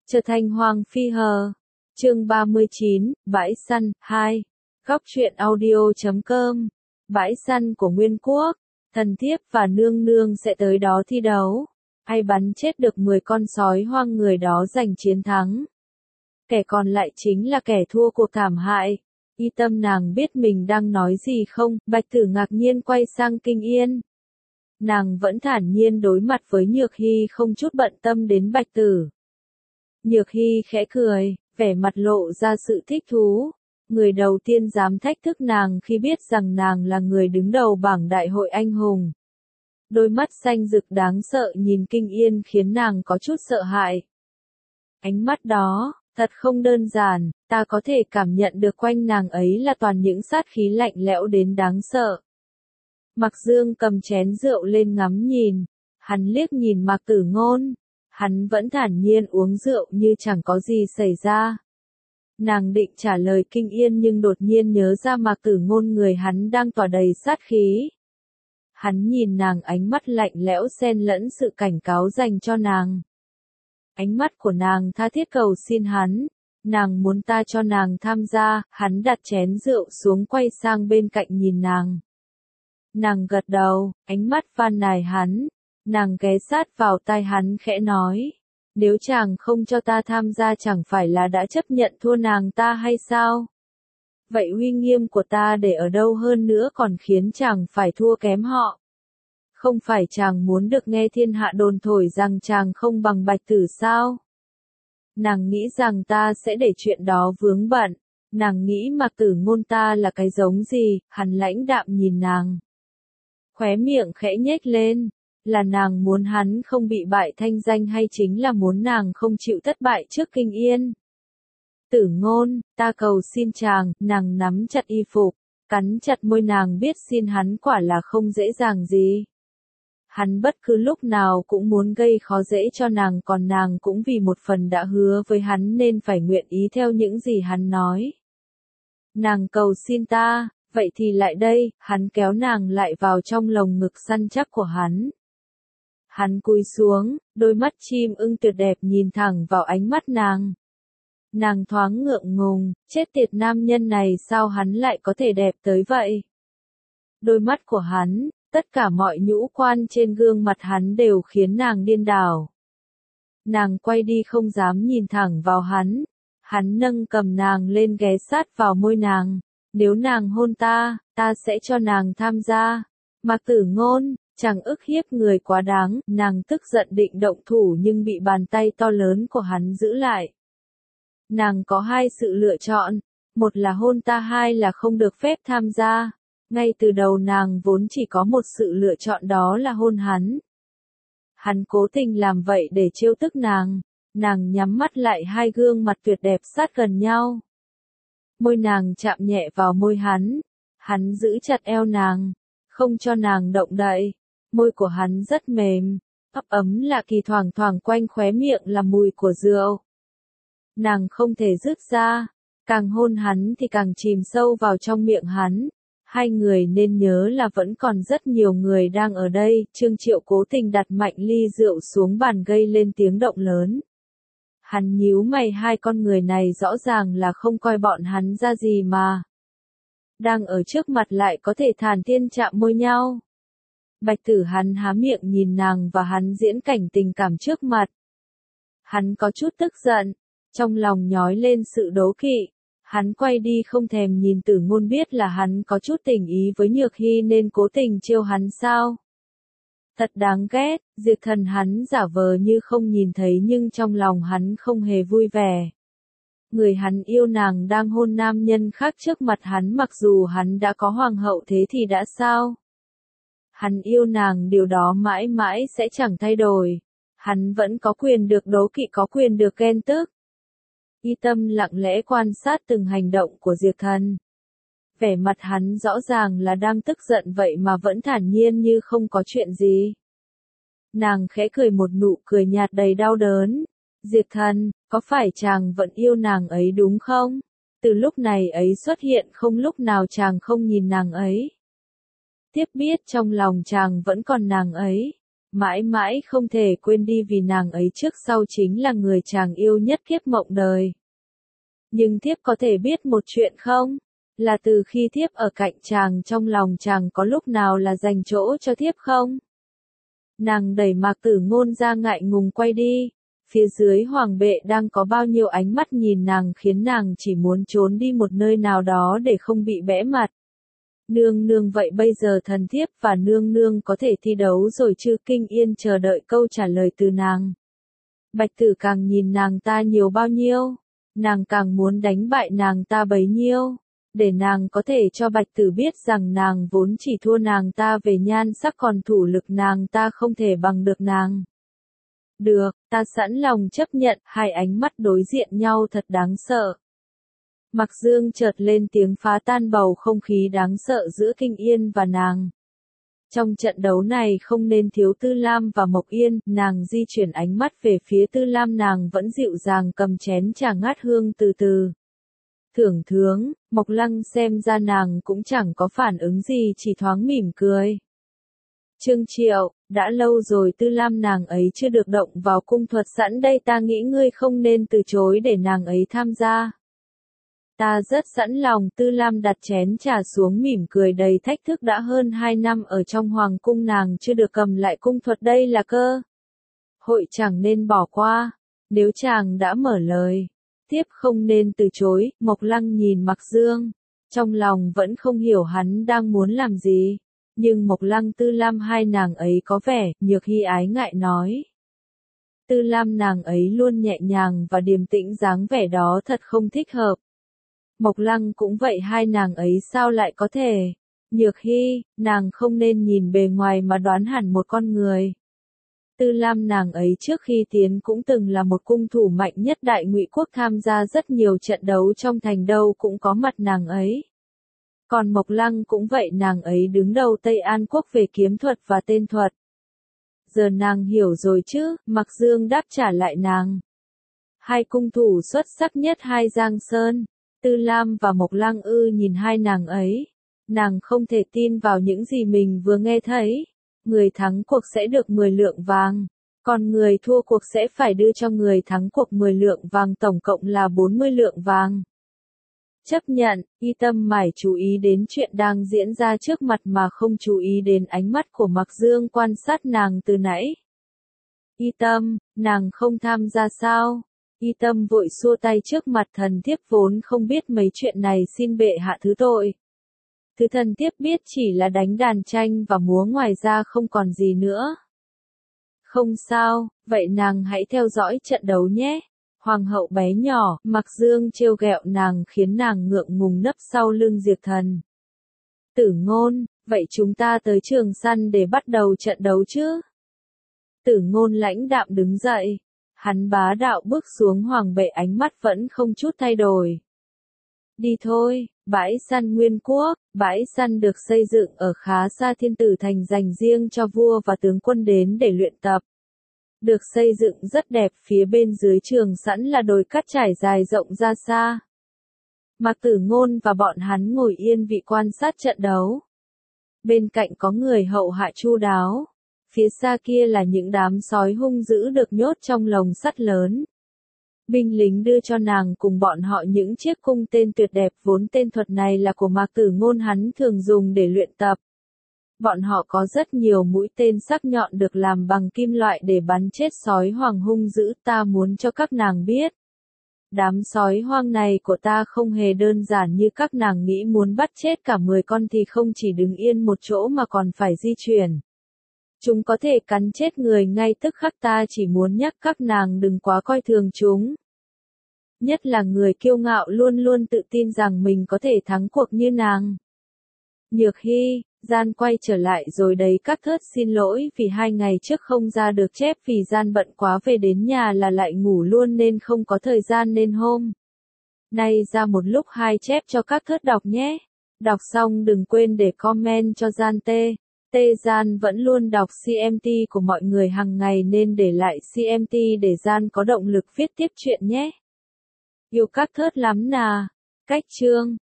Trở thành Hoàng Phi Hờ. Chương 39, Bãi Săn 2. Góc truyện audio.com. Bãi săn của Nguyên Quốc. Thần thiếp và nương nương sẽ tới đó thi đấu. Ai bắn chết được 10 con sói hoang người đó giành chiến thắng. Kẻ còn lại chính là kẻ thua cuộc thảm hại. Y Tâm nàng biết mình đang nói gì không? Bạch Tử ngạc nhiên quay sang Kinh Yên. Nàng vẫn thản nhiên đối mặt với Nhược Hy, không chút bận tâm đến Bạch Tử. Nhược Hy khẽ cười, vẻ mặt lộ ra sự thích thú. Người đầu tiên dám thách thức nàng khi biết rằng nàng là người đứng đầu bảng đại hội anh hùng. Đôi mắt xanh rực đáng sợ nhìn Kinh Yên khiến nàng có chút sợ hãi. Ánh mắt đó, thật không đơn giản, ta có thể cảm nhận được quanh nàng ấy là toàn những sát khí lạnh lẽo đến đáng sợ. Mạc Dương cầm chén rượu lên ngắm nhìn, hắn liếc nhìn Mạc Tử Ngôn, hắn vẫn thản nhiên uống rượu như chẳng có gì xảy ra. Nàng định trả lời Kinh Yên nhưng đột nhiên nhớ ra Mạc Tử Ngôn người hắn đang tỏa đầy sát khí. Hắn nhìn nàng, ánh mắt lạnh lẽo xen lẫn sự cảnh cáo dành cho nàng. Ánh mắt của nàng tha thiết cầu xin hắn, nàng muốn ta cho nàng tham gia. Hắn đặt chén rượu xuống, quay sang bên cạnh nhìn nàng. Nàng gật đầu, ánh mắt van nài hắn. Nàng ghé sát vào tai hắn khẽ nói, nếu chàng không cho ta tham gia chẳng phải là đã chấp nhận thua nàng ta hay sao? Vậy uy nghiêm của ta để ở đâu hơn nữa còn khiến chàng phải thua kém họ? Không phải chàng muốn được nghe thiên hạ đồn thổi rằng chàng không bằng Bạch Tử sao? Nàng nghĩ rằng ta sẽ để chuyện đó vướng bận. Nàng nghĩ Mạc Tử Ngôn ta là cái giống gì? Hắn lãnh đạm nhìn nàng. Khóe miệng khẽ nhếch lên. Là nàng muốn hắn không bị bại thanh danh hay chính là muốn nàng không chịu thất bại trước Kinh Yên? Tử Ngôn, ta cầu xin chàng. Nàng nắm chặt y phục, cắn chặt môi, nàng biết xin hắn quả là không dễ dàng gì. Hắn bất cứ lúc nào cũng muốn gây khó dễ cho nàng, còn nàng cũng vì một phần đã hứa với hắn nên phải nguyện ý theo những gì hắn nói. Nàng cầu xin ta, vậy thì lại đây. Hắn kéo nàng lại vào trong lồng ngực săn chắc của hắn. Hắn cúi xuống, đôi mắt chim ưng tuyệt đẹp nhìn thẳng vào ánh mắt nàng. Nàng thoáng ngượng ngùng, chết tiệt, nam nhân này sao hắn lại có thể đẹp tới vậy? Đôi mắt của hắn, tất cả mọi nhũ quan trên gương mặt hắn đều khiến nàng điên đảo. Nàng quay đi không dám nhìn thẳng vào hắn. Hắn nâng cầm nàng lên ghé sát vào môi nàng. Nếu nàng hôn ta, ta sẽ cho nàng tham gia. Mạc Tử Ngôn, chàng ức hiếp người quá đáng. Nàng tức giận định động thủ nhưng bị bàn tay to lớn của hắn giữ lại. Nàng có hai sự lựa chọn, một là hôn ta, hai là không được phép tham gia. Ngay từ đầu nàng vốn chỉ có một sự lựa chọn, đó là hôn hắn. Hắn cố tình làm vậy để trêu tức nàng. Nàng nhắm mắt lại, hai gương mặt tuyệt đẹp sát gần nhau. Môi nàng chạm nhẹ vào môi hắn. Hắn giữ chặt eo nàng, không cho nàng động đậy. Môi của hắn rất mềm, ấp ấm lạ kỳ, thoảng thoảng quanh khóe miệng là mùi của rượu. Nàng không thể dứt ra, càng hôn hắn thì càng chìm sâu vào trong miệng hắn. Hai người nên nhớ là vẫn còn rất nhiều người đang ở đây. Trương Triệu cố tình đặt mạnh ly rượu xuống bàn gây lên tiếng động lớn. Hắn nhíu mày, hai con người này rõ ràng là không coi bọn hắn ra gì mà. Đang ở trước mặt lại có thể thản nhiên chạm môi nhau. Bạch Tử hắn há miệng nhìn nàng và hắn diễn cảnh tình cảm trước mặt. Hắn có chút tức giận, trong lòng nhói lên sự đố kỵ. Hắn quay đi không thèm nhìn Tử Ngôn, biết là hắn có chút tình ý với Nhược Hy nên cố tình trêu hắn sao. Thật đáng ghét. Diệt Thần hắn giả vờ như không nhìn thấy nhưng trong lòng hắn không hề vui vẻ. Người hắn yêu nàng đang hôn nam nhân khác trước mặt hắn, mặc dù hắn đã có hoàng hậu thế thì đã sao? Hắn yêu nàng, điều đó mãi mãi sẽ chẳng thay đổi. Hắn vẫn có quyền được đố kỵ, có quyền được ghen tức. Y Tâm lặng lẽ quan sát từng hành động của Diệt Thần. Vẻ mặt hắn rõ ràng là đang tức giận vậy mà vẫn thản nhiên như không có chuyện gì. Nàng khẽ cười một nụ cười nhạt đầy đau đớn. Diệt Thần, có phải chàng vẫn yêu nàng ấy đúng không? Từ lúc này ấy xuất hiện không lúc nào chàng không nhìn nàng ấy. Tiếp biết trong lòng chàng vẫn còn nàng ấy. mãi mãi không thể quên đi vì nàng ấy trước sau chính là người chàng yêu nhất kiếp mộng đời. Nhưng thiếp có thể biết một chuyện không? Là từ khi thiếp ở cạnh chàng trong lòng chàng có lúc nào là dành chỗ cho thiếp không? Nàng đẩy Mạc Tử Ngôn ra ngại ngùng quay đi. Phía dưới hoàng bệ đang có bao nhiêu ánh mắt nhìn nàng khiến nàng chỉ muốn trốn đi một nơi nào đó để không bị bẽ mặt. Nương nương vậy bây giờ thần thiếp và nương nương có thể thi đấu rồi chứ? Kinh Yên chờ đợi câu trả lời từ nàng. Bạch Tử càng nhìn nàng ta nhiều bao nhiêu, nàng càng muốn đánh bại nàng ta bấy nhiêu, để nàng có thể cho Bạch Tử biết rằng nàng vốn chỉ thua nàng ta về nhan sắc còn thủ lực nàng ta không thể bằng được nàng. Được, ta sẵn lòng chấp nhận. Hai ánh mắt đối diện nhau thật đáng sợ. Mặc Dương chợt lên tiếng phá tan bầu không khí đáng sợ giữa Kinh Yên và nàng. Trong trận đấu này không nên thiếu Tư Lam và Mộc Yên. Nàng di chuyển ánh mắt về phía Tư Lam, nàng vẫn dịu dàng cầm chén trà ngát hương từ từ. Thưởng thướng, Mộc Lăng xem ra nàng cũng chẳng có phản ứng gì, chỉ thoáng mỉm cười. Trương Triệu, đã lâu rồi Tư Lam nàng ấy chưa được động vào cung thuật sẵn đây, ta nghĩ ngươi không nên từ chối để nàng ấy tham gia. Ta rất sẵn lòng. Tư Lam đặt chén trà xuống mỉm cười đầy thách thức, đã hơn 2 năm ở trong hoàng cung nàng chưa được cầm lại cung thuật, đây là cơ hội chẳng nên bỏ qua. Nếu chàng đã mở lời, tiếp không nên từ chối. Mộc Lăng nhìn Mặc Dương, trong lòng vẫn không hiểu hắn đang muốn làm gì. Nhưng Mộc Lăng Tư Lam hai nàng ấy có vẻ, Nhược Hy ái ngại nói. Tư Lam nàng ấy luôn nhẹ nhàng và điềm tĩnh, dáng vẻ đó thật không thích hợp. Mộc Lăng cũng vậy, hai nàng ấy sao lại có thể? Nhược Hy, nàng không nên nhìn bề ngoài mà đoán hẳn một con người. Tư Lam nàng ấy trước khi tiến cũng từng là một cung thủ mạnh nhất Đại Ngụy quốc, tham gia rất nhiều trận đấu trong thành, đâu cũng có mặt nàng ấy. Còn Mộc Lăng cũng vậy, nàng ấy đứng đầu Tây An quốc về kiếm thuật và tên thuật. Giờ nàng hiểu rồi chứ? Mặc Dương đáp trả lại nàng. Hai cung thủ xuất sắc nhất hai Giang Sơn, Tư Lam và Mộc Lăng ư? Nhìn hai nàng ấy, nàng không thể tin vào những gì mình vừa nghe thấy. Người thắng cuộc sẽ được 10 lượng vàng, còn người thua cuộc sẽ phải đưa cho người thắng cuộc 10 lượng vàng, tổng cộng là 40 lượng vàng. Chấp nhận. Y Tâm mải chú ý đến chuyện đang diễn ra trước mặt mà không chú ý đến ánh mắt của Mặc Dương quan sát nàng từ nãy. Y Tâm, nàng không tham gia sao? Y Tâm vội xua tay trước mặt, thần thiếp vốn không biết mấy chuyện này, xin bệ hạ thứ tội. Thứ thần thiếp biết chỉ là đánh đàn tranh và múa, ngoài ra không còn gì nữa. Không sao, vậy nàng hãy theo dõi trận đấu nhé. Hoàng hậu bé nhỏ, Mặc Dương trêu ghẹo nàng khiến nàng ngượng ngùng nấp sau lưng Diệp Thần. Tử Ngôn, vậy chúng ta tới trường săn để bắt đầu trận đấu chứ? Tử Ngôn lãnh đạm đứng dậy. Hắn bá đạo bước xuống hoàng bệ, ánh mắt vẫn không chút thay đổi. Đi thôi. Bãi săn Nguyên Quốc. Bãi săn được xây dựng ở khá xa Thiên Tử Thành, dành riêng cho vua và tướng quân đến để luyện tập. Được xây dựng rất đẹp, phía bên dưới trường sẵn là đồi cát trải dài rộng ra xa. Mạc Tử Ngôn và bọn hắn ngồi yên vị quan sát trận đấu. Bên cạnh có người hậu hạ chu đáo. Phía xa kia là những đám sói hung dữ được nhốt trong lồng sắt lớn. Binh lính đưa cho nàng cùng bọn họ những chiếc cung tên tuyệt đẹp, vốn tên thuật này là của Mạc Tử Ngôn, hắn thường dùng để luyện tập. Bọn họ có rất nhiều mũi tên sắc nhọn được làm bằng kim loại để bắn chết sói hoang hung dữ. Ta muốn cho các nàng biết, đám sói hoang này của ta không hề đơn giản như các nàng nghĩ, muốn bắt chết cả 10 con thì không chỉ đứng yên một chỗ mà còn phải di chuyển. Chúng có thể cắn chết người ngay tức khắc, ta chỉ muốn nhắc các nàng đừng quá coi thường chúng. Nhất là người kiêu ngạo luôn luôn tự tin rằng mình có thể thắng cuộc như nàng. Nhược Hy, Gian quay trở lại rồi đấy. Các thớt xin lỗi vì 2 ngày trước không ra được chép, vì Gian bận quá, về đến nhà là lại ngủ luôn nên không có thời gian, nên hôm nay ra một lúc 2 chép cho các thớt đọc nhé. Đọc xong đừng quên để comment cho Gian tê. Gian vẫn luôn đọc CMT của mọi người hàng ngày nên để lại CMT để Gian có động lực viết tiếp chuyện nhé. Yêu các thớt lắm nà. Cách chương